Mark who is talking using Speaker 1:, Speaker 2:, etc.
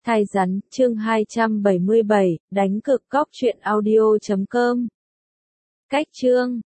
Speaker 1: Thai rắn, chương 277, đánh cực cóc truyện audio.com. Cách chương